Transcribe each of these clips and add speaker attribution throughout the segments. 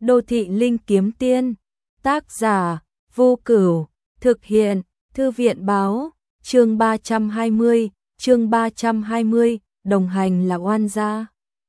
Speaker 1: Đô thị linh kiếm tiên, tác giả, Vô Cửu, thực hiện, Thư viện báo, chương 320, đồng hành là oan gia.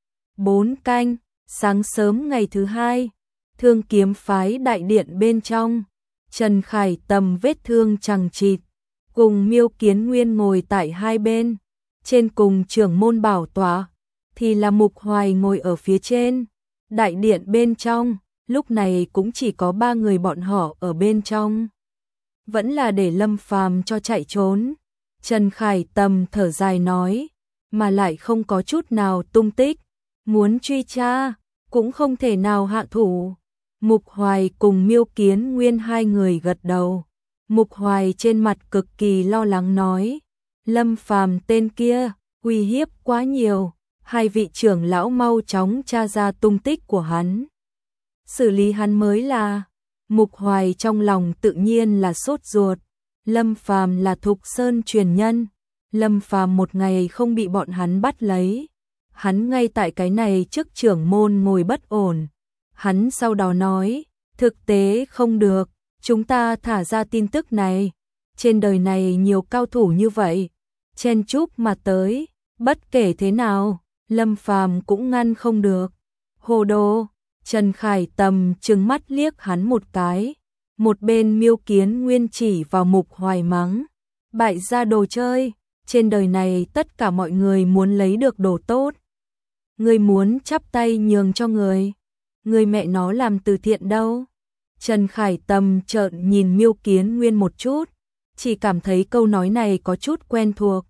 Speaker 1: 4 canh, sáng sớm ngày thứ hai, Thương Kiếm phái đại điện bên trong, Trần Khải Tầm vết thương chằng chịt, cùng Miêu Kiến Nguyên ngồi tại hai bên, trên cùng trưởng môn bảo tọa, thì là Mục Hoài ngồi ở phía trên. Đại điện bên trong, lúc này cũng chỉ có 3 người bọn họ ở bên trong. Vẫn là để Lâm Phàm cho chạy trốn. Trần Khải Tầm thở dài nói, mà lại không có chút nào tung tích, muốn truy tra, cũng không thể nào hạ thủ. Mục Hoài cùng Miêu Kiến Nguyên hai người gật đầu. Mục Hoài trên mặt cực kỳ lo lắng nói, Lâm Phàm tên kia, uy hiếp quá nhiều, hai vị trưởng lão mau chóng tra ra tung tích của hắn. Xử lý hắn mới là. Mục Hoài trong lòng tự nhiên là sốt ruột. Lâm Phàm là Thục Sơn truyền nhân, Lâm Phàm một ngày không bị bọn hắn bắt lấy, hắn ngay tại cái này trước trưởng môn ngồi bất ổn. Hắn sau đó nói, thực tế không được, chúng ta thả ra tin tức này. Trên đời này nhiều cao thủ như vậy, chen chúc mà tới, bất kể thế nào, Lâm Phàm cũng ngăn không được. Hồ đồ. Trần Khải Tầm trừng mắt liếc hắn một cái. Một bên Miêu Kiến Nguyên chỉ vào Mục Hoài mắng, bại gia đồ chơi, trên đời này tất cả mọi người muốn lấy được đồ tốt. Người muốn chắp tay nhường cho người mẹ nó làm từ thiện đâu. Trần Khải Tầm trợn nhìn Miêu Kiến Nguyên một chút, chỉ cảm thấy câu nói này có chút quen thuộc.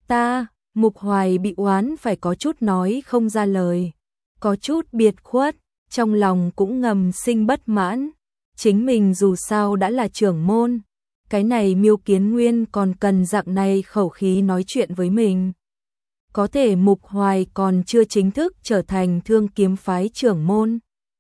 Speaker 1: Mục Hoài bị oán phải có chút nói không ra lời, có chút biệt khuất, trong lòng cũng ngầm sinh bất mãn. Chính mình dù sao đã là trưởng môn, cái này Miêu Kiến Nguyên còn cần dạng này khẩu khí nói chuyện với mình. Có thể Mục Hoài còn chưa chính thức trở thành Thương Kiếm phái trưởng môn,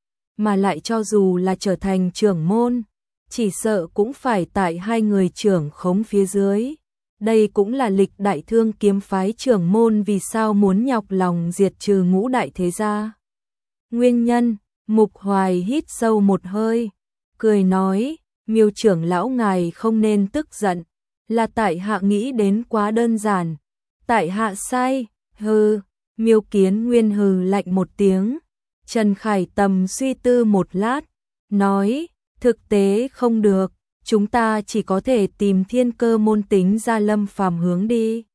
Speaker 1: mà lại cho dù là trở thành trưởng môn, chỉ sợ cũng phải tại hai người trưởng khống phía dưới. Đây cũng là lịch đại Thương Kiếm phái trưởng môn vì sao muốn nhọc lòng diệt trừ ngũ đại thế gia. Nguyên nhân. Mục Hoài hít sâu một hơi, cười nói, Miêu trưởng lão ngài không nên tức giận, là tại hạ nghĩ đến quá đơn giản, tại hạ sai. Hừ. Miêu Kiến Nguyên hừ lạnh một tiếng. Trần Khải Tầm suy tư một lát, nói, thực tế không được, chúng ta chỉ có thể tìm Thiên Cơ môn tính ra Lâm Phàm hướng đi.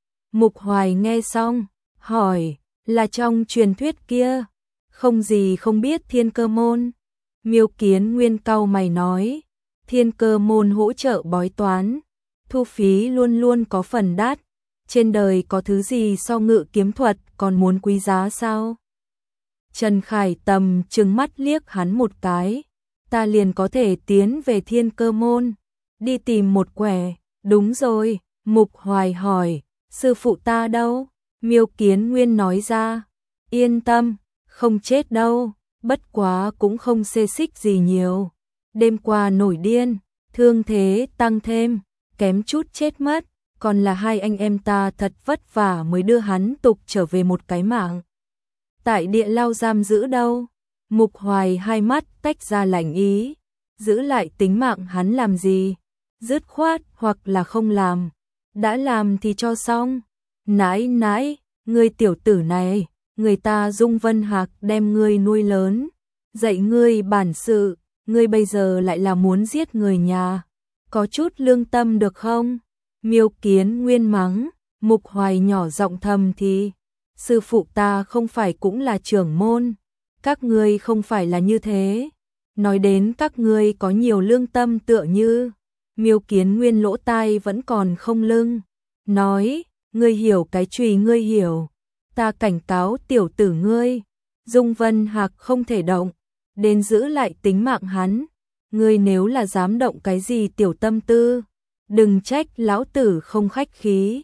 Speaker 1: Mục Hoài nghe xong, hỏi, là trong truyền thuyết kia, không gì không biết Thiên Cơ môn. Miêu Kiến Nguyên cau mày nói, Thiên Cơ môn hỗ trợ bói toán, thu phí luôn luôn có phần đắt, trên đời có thứ gì so ngự kiếm thuật còn muốn quý giá sao? Trần Khải Tầm trừng mắt liếc hắn một cái, ta liền có thể tiến về Thiên Cơ môn, đi tìm một quẻ. Đúng rồi. Mục Hoài hỏi, sư phụ ta đâu? Miêu Kiến Nguyên nói ra, yên tâm, không chết đâu, bất quá cũng không xê xích gì nhiều. Đêm qua nổi điên, thương thế tăng thêm, kém chút chết mất, còn là hai anh em ta thật vất vả mới đưa hắn tục trở về một cái mạng. Tại địa lao giam giữ đâu? Mục Hoài hai mắt tách ra lạnh ý, giữ lại tính mạng hắn làm gì? Dứt khoát hoặc là không làm, đã làm thì cho xong. Nãi, ngươi tiểu tử này, người ta Dung Vân Hạc đem ngươi nuôi lớn, dạy ngươi bản sự, ngươi bây giờ lại là muốn giết người nhà, có chút lương tâm được không? Miêu Kiến Nguyên mắng. Mục Hoài nhỏ giọng thầm thì, sư phụ ta không phải cũng là trưởng môn, các ngươi không phải là như thế, nói đến các ngươi có nhiều lương tâm tựa như. Miêu Kiến Nguyên lỗ tai vẫn còn không lưng, nói, ngươi hiểu cái chùy ngươi hiểu, ta cảnh cáo tiểu tử ngươi, Dung Vân Hạc không thể động, đến giữ lại tính mạng hắn, ngươi nếu là dám động cái gì tiểu tâm tư, đừng trách lão tử không khách khí.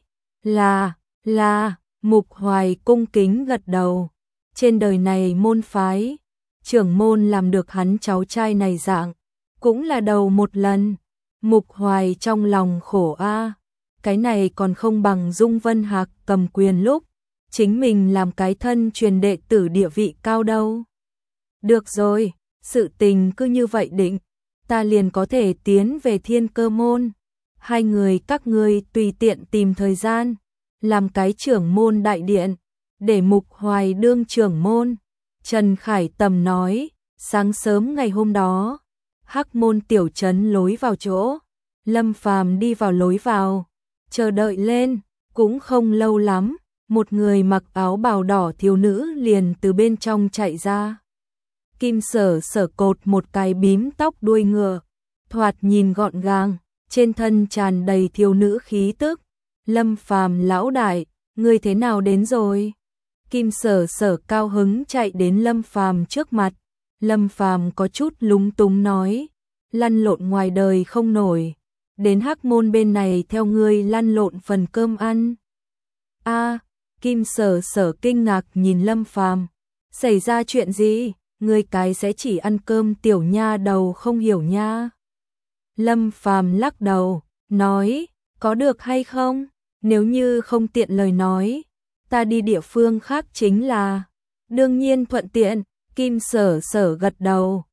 Speaker 1: Là, Mục Hoài cung kính gật đầu, trên đời này môn phái, trưởng môn làm được hắn cháu trai này dạng, cũng là đầu một lần. Mục Hoài trong lòng khổ a, cái này còn không bằng Dung Vân Hạc cầm quyền lúc chính mình làm cái thân truyền đệ tử địa vị cao đâu. Được rồi, sự tình cứ như vậy định, ta liền có thể tiến về Thiên Cơ môn. Hai người các ngươi tùy tiện tìm thời gian, làm cái trưởng môn đại điện, để Mục Hoài đương trưởng môn. Trần Khải Tầm nói, sáng sớm ngày hôm đó, Hắc Môn tiểu trấn lối vào chỗ, Lâm Phàm đi vào lối vào, chờ đợi lên, cũng không lâu lắm, một người mặc áo bào đỏ thiếu nữ liền từ bên trong chạy ra. Kim Sở Sở cột một cái bím tóc đuôi ngựa, thoạt nhìn gọn gàng, trên thân tràn đầy thiếu nữ khí tức. Lâm Phàm lão đại, ngươi thế nào đến rồi? Kim Sở Sở cao hứng chạy đến Lâm Phàm trước mặt. Lâm Phàm có chút lúng túng nói, lăn lộn ngoài đời không nổi, đến Hắc Môn bên này theo ngươi lăn lộn phần cơm ăn. A, Kim Sở Sở kinh ngạc nhìn Lâm Phàm, xảy ra chuyện gì? Ngươi cái sẽ chỉ ăn cơm tiểu nha đầu không hiểu nha. Lâm Phàm lắc đầu, nói, có được hay không? Nếu như không tiện lời nói, ta đi địa phương khác chính là. Đương nhiên thuận tiện, Kim Sở Sở gật đầu.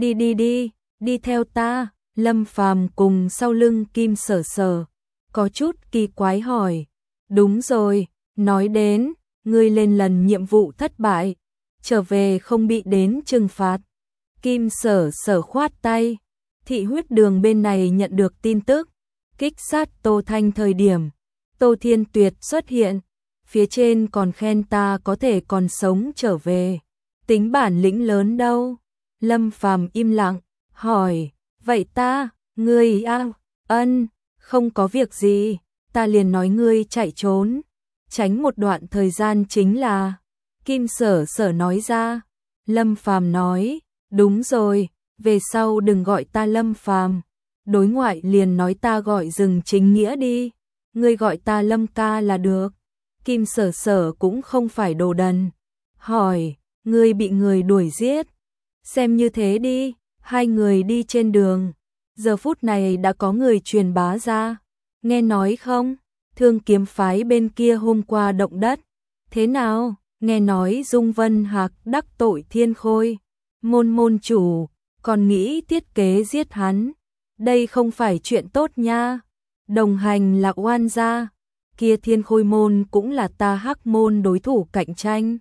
Speaker 1: Đi theo ta. Lâm Phàm cùng sau lưng Kim Sở Sở, có chút kỳ quái hỏi. Đúng rồi, nói đến, ngươi lên lần nhiệm vụ thất bại, trở về không bị đến trừng phạt. Kim Sở Sở khoát tay. Thị huyết đường bên này nhận được tin tức, kích sát Tô Thanh thời điểm, Tô Thiên Tuyệt xuất hiện, phía trên còn khen ta có thể còn sống trở về. Tính bản lĩnh lớn đâu? Lâm Phàm im lặng, hỏi, vậy ngươi không có việc gì, ta liền nói ngươi chạy trốn, tránh một đoạn thời gian chính là. Kim Sở Sở nói ra. Lâm Phàm nói, đúng rồi, về sau đừng gọi ta Lâm Phàm, đối ngoại liền nói ta gọi Dừng Chính Nghĩa đi, ngươi gọi ta Lâm ca là được. Kim Sở Sở cũng không phải đồ đần, hỏi, ngươi bị người đuổi giết? Xem như thế đi. Hai người đi trên đường, giờ phút này đã có người truyền bá ra, nghe nói không, Thương Kiếm phái bên kia hôm qua động đất. Thế nào? Nghe nói Dung Vân Hạc đắc tội Thiên Khôi môn chủ, còn nghĩ thiết kế giết hắn. Đây không phải chuyện tốt nha. Đồng hành là oan gia, kia Thiên Khôi môn cũng là ta Hắc môn đối thủ cạnh tranh.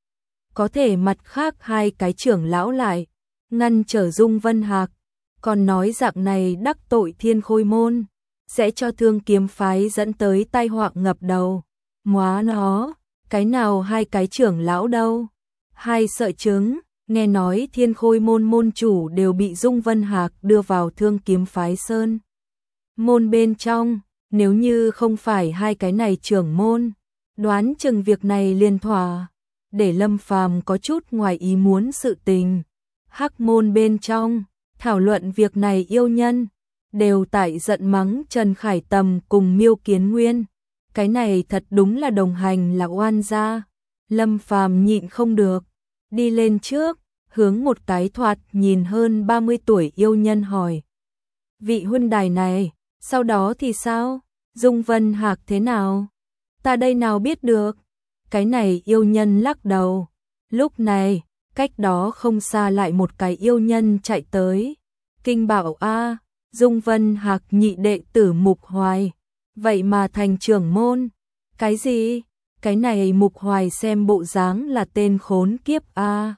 Speaker 1: Có thể mặt khác hai cái trưởng lão lại ngăn trở Dung Vân Hạc, còn nói dạng này đắc tội Thiên Khôi môn, sẽ cho Thương Kiếm phái dẫn tới tai họa ngập đầu. Móa nó, cái nào hai cái trưởng lão đâu? Hai sợi trứng, nghe nói Thiên Khôi môn môn chủ đều bị Dung Vân Hạc đưa vào Thương Kiếm phái sơn môn bên trong, nếu như không phải hai cái này trưởng môn, đoán chừng việc này liền thỏa. Để Lâm Phàm có chút ngoài ý muốn sự tình. Hắc môn bên trong, thảo luận việc này yêu nhân, đều tại giận mắng Trần Khải Tầm cùng Miêu Kiến Nguyên. Cái này thật đúng là đồng hành là oan gia. Lâm Phàm nhịn không được, đi lên trước, hướng một cái thoạt nhìn hơn 30 tuổi yêu nhân hỏi. Vị huynh đài này, sau đó thì sao? Dung Vân Hạc thế nào? Ta đây nào biết được. Cái này yêu nhân lắc đầu. Lúc này, cách đó không xa lại một cái yêu nhân chạy tới. Kinh bảo a, Dung Vân Hạc nhị đệ tử Mục Hoài, vậy mà thành trưởng môn. Cái gì? Cái này Mục Hoài xem bộ dáng là tên khốn kiếp a.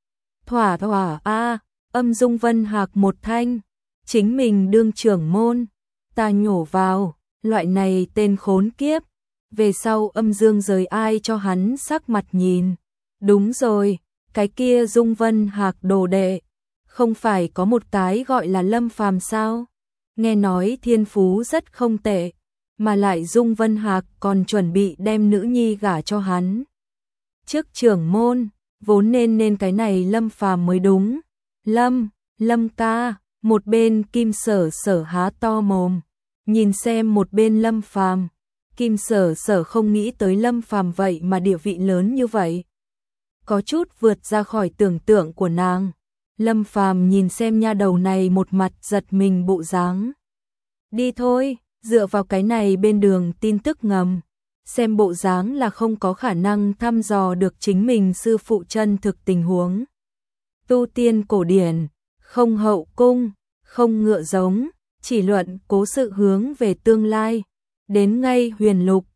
Speaker 1: Thỏa a, Dung Vân Hạc một thanh, chính mình đương trưởng môn, ta nhổ vào, loại này tên khốn kiếp. Về sau Dương rời ai cho hắn sắc mặt nhìn. Đúng rồi, cái kia Dung Vân Hạc đồ đệ, không phải có một cái gọi là Lâm Phàm sao? Nghe nói thiên phú rất không tệ, mà lại Dung Vân Hạc còn chuẩn bị đem nữ nhi gả cho hắn. Trước trưởng môn, vốn nên cái này Lâm Phàm mới đúng. Lâm ca, một bên Kim Sở Sở há to mồm, nhìn xem một bên Lâm Phàm. Kim Sở Sở không nghĩ tới Lâm Phàm vậy mà địa vị lớn như vậy, có chút vượt ra khỏi tưởng tượng của nàng. Lâm Phàm nhìn xem nha đầu này một mặt giật mình bộ dáng. Đi thôi, dựa vào cái này bên đường tin tức ngầm, xem bộ dáng là không có khả năng thăm dò được chính mình sư phụ chân thực tình huống. tu tiên cổ điển, không hậu cung, không ngựa giống, chỉ luận cố sự hướng về tương lai. Đến ngay huyền lục,